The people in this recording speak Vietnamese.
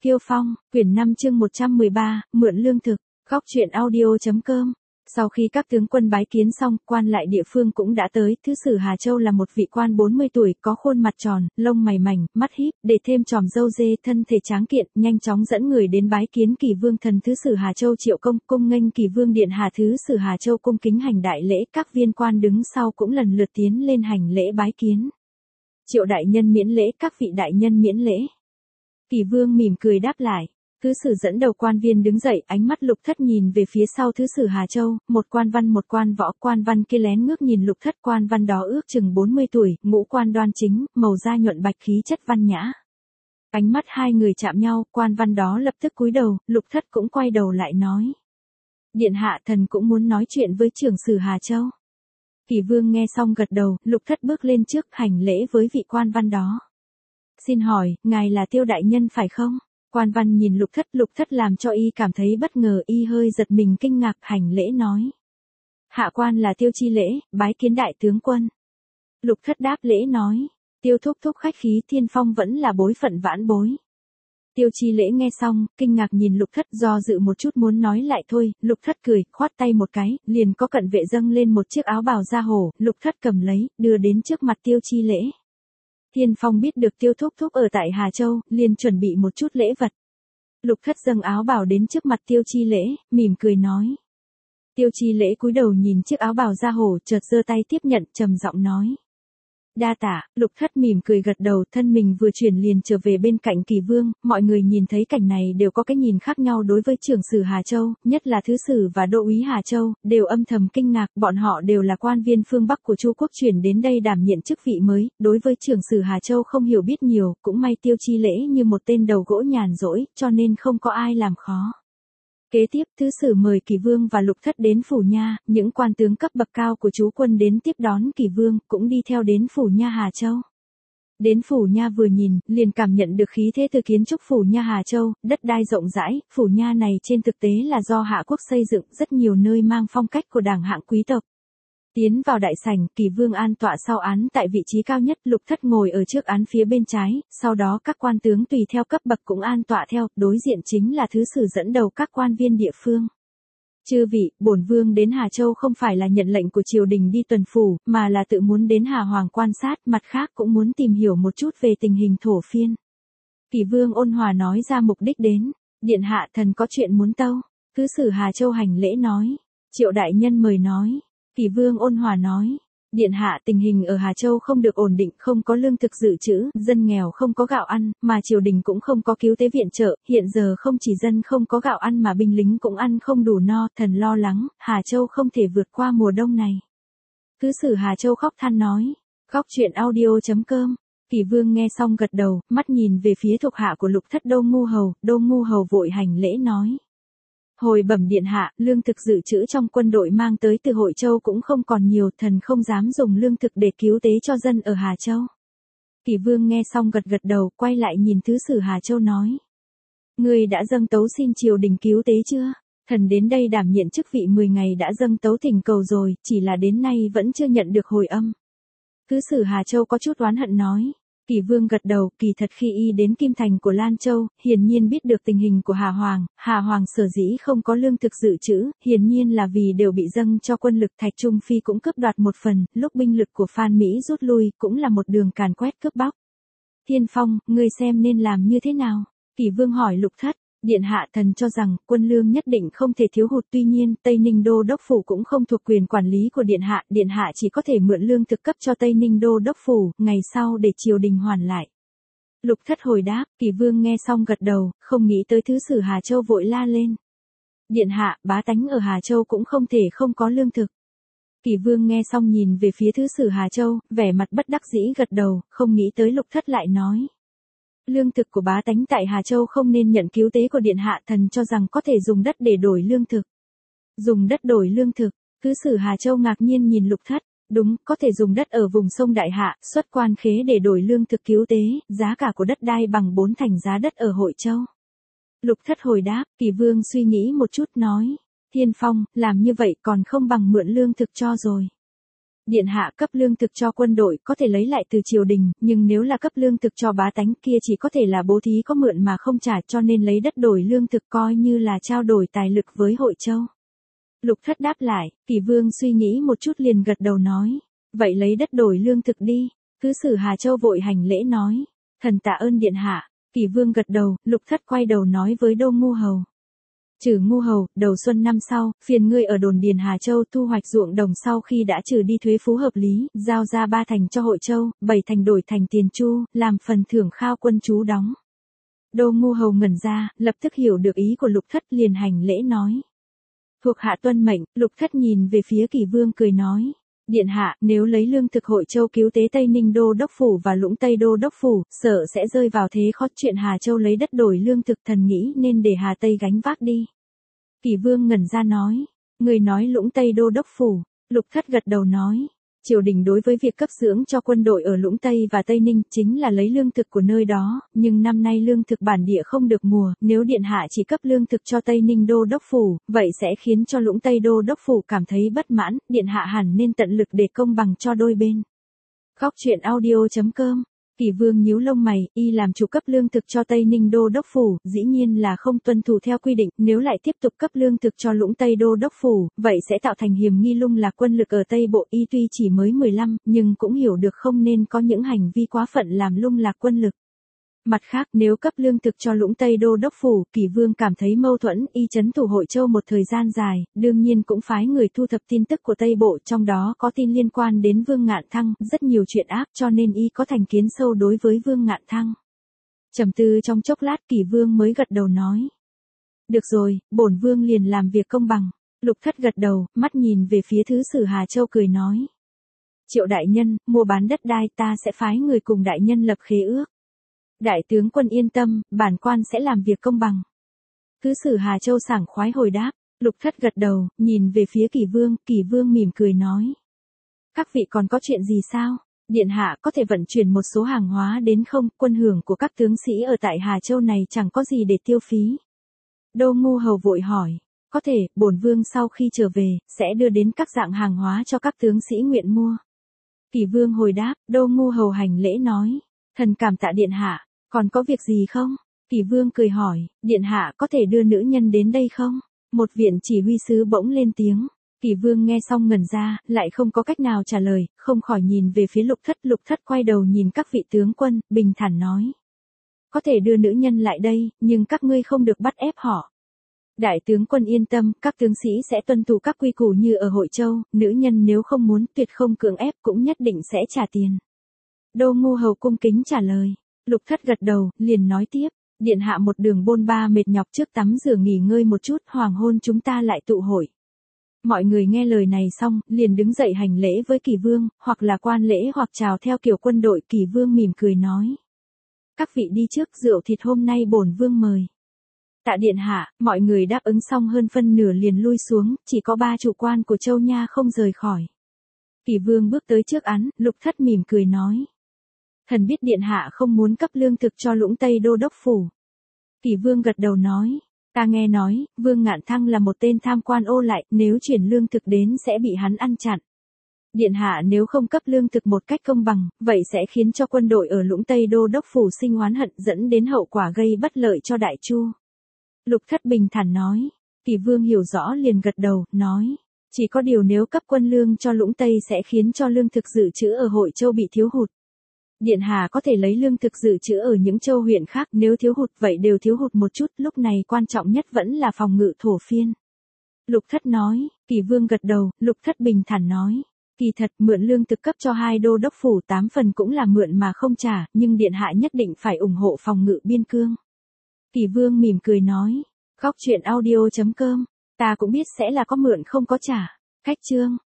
Kiêu Phong, quyển 5 chương 113, mượn lương thực, góc truyện audio.com. Sau khi các tướng quân bái kiến xong, quan lại địa phương cũng đã tới. Thứ sử Hà Châu là một vị quan 40 tuổi, có khuôn mặt tròn, lông mày mảnh, mắt híp, để thêm tròm râu dê, thân thể tráng kiện, nhanh chóng dẫn người đến bái kiến Kỳ Vương thần Thứ sử Hà Châu Triệu Công, cung nghênh Kỳ Vương điện hạ. Thứ sử Hà Châu cung kính hành đại lễ, các viên quan đứng sau cũng lần lượt tiến lên hành lễ bái kiến. Triệu đại nhân miễn lễ, các vị đại nhân miễn lễ. Kỳ Vương mỉm cười đáp lại. Thứ sử dẫn đầu quan viên đứng dậy, ánh mắt Lục Thất nhìn về phía sau Thứ sử Hà Châu, một quan văn một quan võ. Quan văn kia lén ngước nhìn Lục Thất, quan văn đó ước chừng 40 tuổi, ngũ quan đoan chính, màu da nhuận bạch, khí chất văn nhã. Ánh mắt hai người chạm nhau, quan văn đó lập tức cúi đầu, Lục Thất cũng quay đầu lại nói: Điện hạ, thần cũng muốn nói chuyện với trưởng sử Hà Châu. Kỳ Vương nghe xong gật đầu, Lục Thất bước lên trước hành lễ với vị quan văn đó. Xin hỏi, ngài là Tiêu đại nhân phải không? Quan văn nhìn Lục Thất làm cho y cảm thấy bất ngờ, y hơi giật mình kinh ngạc, hành lễ nói: Hạ quan là Tiêu Chi Lễ, bái kiến đại tướng quân. Lục Thất đáp lễ nói: Tiêu thúc thúc khách khí, Thiên Phong vẫn là bối phận vãn bối. Tiêu Chi Lễ nghe xong, kinh ngạc nhìn Lục Thất, do dự một chút muốn nói lại thôi. Lục Thất cười, khoát tay một cái, liền có cận vệ dâng lên một chiếc áo bào da hổ. Lục Thất cầm lấy, đưa đến trước mặt Tiêu Chi Lễ. Thiên Phong biết được Tiêu thúc thúc ở tại Hà Châu, liền chuẩn bị một chút lễ vật. Lục Thất dâng áo bào đến trước mặt Tiêu Chi Lễ, mỉm cười nói. Tiêu Chi Lễ cúi đầu nhìn chiếc áo bào da hổ, chợt giơ tay tiếp nhận, trầm giọng nói: Đa tạ. Lục Thất mỉm cười gật đầu, thân mình vừa chuyển liền trở về bên cạnh Kỳ Vương. Mọi người nhìn thấy cảnh này đều có cái nhìn khác nhau đối với trưởng sử Hà Châu, nhất là thứ sử và đô úy Hà Châu, đều âm thầm kinh ngạc. Bọn họ đều là quan viên phương Bắc của Chu quốc chuyển đến đây đảm nhiệm chức vị mới, đối với trưởng sử Hà Châu không hiểu biết nhiều. Cũng may Tiêu Chi Lễ như một tên đầu gỗ nhàn rỗi, cho nên không có ai làm khó. Kế tiếp, thứ sử mời Kỳ Vương và Lục Thất đến phủ nha, những quan tướng cấp bậc cao của chú quân đến tiếp đón Kỳ Vương, cũng đi theo đến phủ nha Hà Châu. Đến phủ nha vừa nhìn, liền cảm nhận được khí thế từ kiến trúc phủ nha Hà Châu, đất đai rộng rãi. Phủ nha này trên thực tế là do Hạ quốc xây dựng, rất nhiều nơi mang phong cách của đảng hạng quý tộc. Tiến vào đại sảnh, Kỳ Vương an tọa sau án tại vị trí cao nhất, Lục Thất ngồi ở trước án phía bên trái, sau đó các quan tướng tùy theo cấp bậc cũng an tọa theo, đối diện chính là thứ sử dẫn đầu các quan viên địa phương. Chư vị, bổn vương đến Hà Châu không phải là nhận lệnh của triều đình đi tuần phủ, mà là tự muốn đến Hà Hoàng quan sát, mặt khác cũng muốn tìm hiểu một chút về tình hình thổ phiên. Kỳ Vương ôn hòa nói ra mục đích đến. Điện hạ, thần có chuyện muốn tâu. Thứ sử Hà Châu hành lễ nói. Triệu đại nhân mời nói. Kỳ Vương ôn hòa nói, điện hạ, tình hình ở Hà Châu không được ổn định, không có lương thực dự trữ, dân nghèo không có gạo ăn, mà triều đình cũng không có cứu tế viện trợ, hiện giờ không chỉ dân không có gạo ăn mà binh lính cũng ăn không đủ no, thần lo lắng, Hà Châu không thể vượt qua mùa đông này. Thứ sử Hà Châu khóc than nói, góc truyện audio.com. Kỳ Vương nghe xong gật đầu, mắt nhìn về phía thuộc hạ của Lục Thất Đô Ngu Hầu vội hành lễ nói. Hồi bẩm điện hạ, lương thực dự trữ trong quân đội mang tới từ Hội Châu cũng không còn nhiều, thần không dám dùng lương thực để cứu tế cho dân ở Hà Châu. Kỳ Vương nghe xong gật đầu, quay lại nhìn thứ sử Hà Châu nói. Ngươi đã dâng tấu xin triều đình cứu tế chưa? Thần đến đây đảm nhiệm chức vị 10 ngày đã dâng tấu thỉnh cầu rồi, chỉ là đến nay vẫn chưa nhận được hồi âm. Thứ sử Hà Châu có chút oán hận nói. Kỳ Vương gật đầu, kỳ thật khi y đến Kim Thành của Lan Châu, hiển nhiên biết được tình hình của Hà Hoàng sở dĩ không có lương thực dự trữ, hiển nhiên là vì đều bị dâng cho quân lực. Thạch Trung Phi cũng cướp đoạt một phần, lúc binh lực của Phan Mỹ rút lui, cũng là một đường càn quét cướp bóc. Thiên Phong, ngươi xem nên làm như thế nào? Kỳ Vương hỏi Lục Thất. Điện hạ, thần cho rằng, quân lương nhất định không thể thiếu hụt, tuy nhiên, Tây Ninh Đô Đốc Phủ cũng không thuộc quyền quản lý của điện hạ chỉ có thể mượn lương thực cấp cho Tây Ninh Đô Đốc Phủ, ngày sau để triều đình hoàn lại. Lục Thất hồi đáp, Kỳ Vương nghe xong gật đầu, không nghĩ tới thứ sử Hà Châu vội la lên. Điện hạ, bá tánh ở Hà Châu cũng không thể không có lương thực. Kỳ Vương nghe xong nhìn về phía thứ sử Hà Châu, vẻ mặt bất đắc dĩ gật đầu, không nghĩ tới Lục Thất lại nói. Lương thực của bá tánh tại Hà Châu không nên nhận cứu tế của điện hạ, thần cho rằng có thể dùng đất để đổi lương thực. Dùng đất đổi lương thực, thứ sử Hà Châu ngạc nhiên nhìn Lục Thất, đúng, có thể dùng đất ở vùng sông Đại Hạ, xuất quan khế để đổi lương thực cứu tế, giá cả của đất đai bằng 4 thành giá đất ở Hội Châu. Lục Thất hồi đáp, Kỳ Vương suy nghĩ một chút nói, Thiên Phong, làm như vậy còn không bằng mượn lương thực cho rồi. Điện hạ cấp lương thực cho quân đội có thể lấy lại từ triều đình, nhưng nếu là cấp lương thực cho bá tánh kia chỉ có thể là bố thí có mượn mà không trả, cho nên lấy đất đổi lương thực coi như là trao đổi tài lực với Hội Châu. Lục Thất đáp lại, Kỷ Vương suy nghĩ một chút liền gật đầu nói, vậy lấy đất đổi lương thực đi. Thứ sử Hà Châu vội hành lễ nói, thần tạ ơn điện hạ. Kỷ Vương gật đầu, Lục Thất quay đầu nói với Đô Ngu Hầu. Trừ Ngu Hầu, đầu xuân năm sau, phiền ngươi ở đồn điền Hà Châu thu hoạch ruộng đồng sau khi đã trừ đi thuế phú hợp lý, giao ra 3 thành cho Hội Châu, 7 thành đổi thành tiền chu, làm phần thưởng khao quân chú đóng. Đô Ngu Hầu ngẩn ra, lập tức hiểu được ý của Lục Thất liền hành lễ nói. Thuộc hạ tuân mệnh. Lục Thất nhìn về phía Kỷ Vương cười nói. Điện hạ, nếu lấy lương thực Hội Châu cứu tế Tây Ninh Đô Đốc Phủ và Lũng Tây Đô Đốc Phủ, sợ sẽ rơi vào thế khó, chuyện Hà Châu lấy đất đổi lương thực thần nghĩ nên để Hà Tây gánh vác đi. Kỷ Vương ngẩn ra nói. Người nói Lũng Tây Đô Đốc Phủ. Lục Thất gật đầu nói. Triều đình đối với việc cấp dưỡng cho quân đội ở Lũng Tây và Tây Ninh chính là lấy lương thực của nơi đó, nhưng năm nay lương thực bản địa không được mùa, nếu điện hạ chỉ cấp lương thực cho Tây Ninh Đô Đốc Phủ, vậy sẽ khiến cho Lũng Tây Đô Đốc Phủ cảm thấy bất mãn, điện hạ hẳn nên tận lực để công bằng cho đôi bên. Góc truyện audio.com. Kỷ Vương nhíu lông mày, y làm chủ cấp lương thực cho Tây Ninh Đô Đốc Phủ, dĩ nhiên là không tuân thủ theo quy định, nếu lại tiếp tục cấp lương thực cho Lũng Tây Đô Đốc Phủ, vậy sẽ tạo thành hiểm nghi lung lạc quân lực ở Tây Bộ. Y tuy chỉ mới 15, nhưng cũng hiểu được không nên có những hành vi quá phận làm lung lạc quân lực. Mặt khác, nếu cấp lương thực cho Lũng Tây Đô Đốc Phủ, Kỷ Vương cảm thấy mâu thuẫn, y trấn thủ Hội Châu một thời gian dài, đương nhiên cũng phái người thu thập tin tức của Tây Bộ, trong đó có tin liên quan đến Vương Ngạn Thăng, rất nhiều chuyện ác, cho nên y có thành kiến sâu đối với Vương Ngạn Thăng. Trầm tư trong chốc lát, Kỷ Vương mới gật đầu nói. Được rồi, bổn vương liền làm việc công bằng. Lục Thất gật đầu, mắt nhìn về phía thứ sử Hà Châu cười nói. Triệu đại nhân, mua bán đất đai ta sẽ phái người cùng đại nhân lập khế ước. Đại tướng quân yên tâm, bản quan sẽ làm việc công bằng. Thứ sử Hà Châu sảng khoái hồi đáp. Lục Thất gật đầu, nhìn về phía Kỷ Vương mỉm cười nói. Các vị còn có chuyện gì sao? Điện hạ có thể vận chuyển một số hàng hóa đến không? Quân hưởng của các tướng sĩ ở tại Hà Châu này chẳng có gì để tiêu phí. Đô Ngu Hầu vội hỏi. Có thể, bổn vương sau khi trở về, sẽ đưa đến các dạng hàng hóa cho các tướng sĩ nguyện mua. Kỷ Vương hồi đáp, Đô Ngu Hầu hành lễ nói. Thần cảm tạ điện hạ. Còn có việc gì không? Kỷ Vương cười hỏi, điện hạ có thể đưa nữ nhân đến đây không? Một viện chỉ huy sứ bỗng lên tiếng. Kỷ Vương nghe xong ngẩn ra, lại không có cách nào trả lời, không khỏi nhìn về phía Lục Thất. Lục Thất quay đầu nhìn các vị tướng quân, bình thản nói. Có thể đưa nữ nhân lại đây, nhưng các ngươi không được bắt ép họ. Đại tướng quân yên tâm, các tướng sĩ sẽ tuân thủ các quy củ như ở Hội Châu, nữ nhân nếu không muốn tuyệt không cưỡng ép cũng nhất định sẽ trả tiền. Đô Ngu Hầu cung kính trả lời. Lục Thất gật đầu, liền nói tiếp, điện hạ một đường bôn ba mệt nhọc, trước tắm rửa nghỉ ngơi một chút, hoàng hôn chúng ta lại tụ hội. Mọi người nghe lời này xong, liền đứng dậy hành lễ với Kỷ Vương, hoặc là quan lễ hoặc chào theo kiểu quân đội. Kỷ Vương mỉm cười nói. Các vị đi trước, rượu thịt hôm nay bổn vương mời. Tạ điện hạ, mọi người đáp ứng xong hơn phân nửa liền lui xuống, chỉ có 3 chủ quan của Châu Nha không rời khỏi. Kỷ Vương bước tới trước án, Lục Thất mỉm cười nói. Thần biết điện hạ không muốn cấp lương thực cho Lũng Tây Đô Đốc Phủ. Kỷ Vương gật đầu nói, ta nghe nói, Vương Ngạn Thăng là một tên tham quan ô lại, nếu chuyển lương thực đến sẽ bị hắn ăn chặn. Điện hạ nếu không cấp lương thực một cách công bằng, vậy sẽ khiến cho quân đội ở Lũng Tây Đô Đốc Phủ sinh oán hận, dẫn đến hậu quả gây bất lợi cho Đại Chu. Lục Thất bình thản nói. Kỷ Vương hiểu rõ liền gật đầu, nói. Chỉ có điều nếu cấp quân lương cho Lũng Tây sẽ khiến cho lương thực dự trữ ở Hội Châu bị thiếu hụt. Điện hạ có thể lấy lương thực dự trữ ở những châu huyện khác, nếu thiếu hụt vậy đều thiếu hụt một chút, lúc này quan trọng nhất vẫn là phòng ngự thổ phiên. Lục Thất nói. Kỷ Vương gật đầu, Lục Thất bình thản nói. Kỳ thật, mượn lương thực cấp cho 2 đô đốc phủ 8 phần cũng là mượn mà không trả, nhưng điện hạ nhất định phải ủng hộ phòng ngự biên cương. Kỷ Vương mỉm cười nói. Góc truyện audio.com. Ta cũng biết sẽ là có mượn không có trả. Khách chương.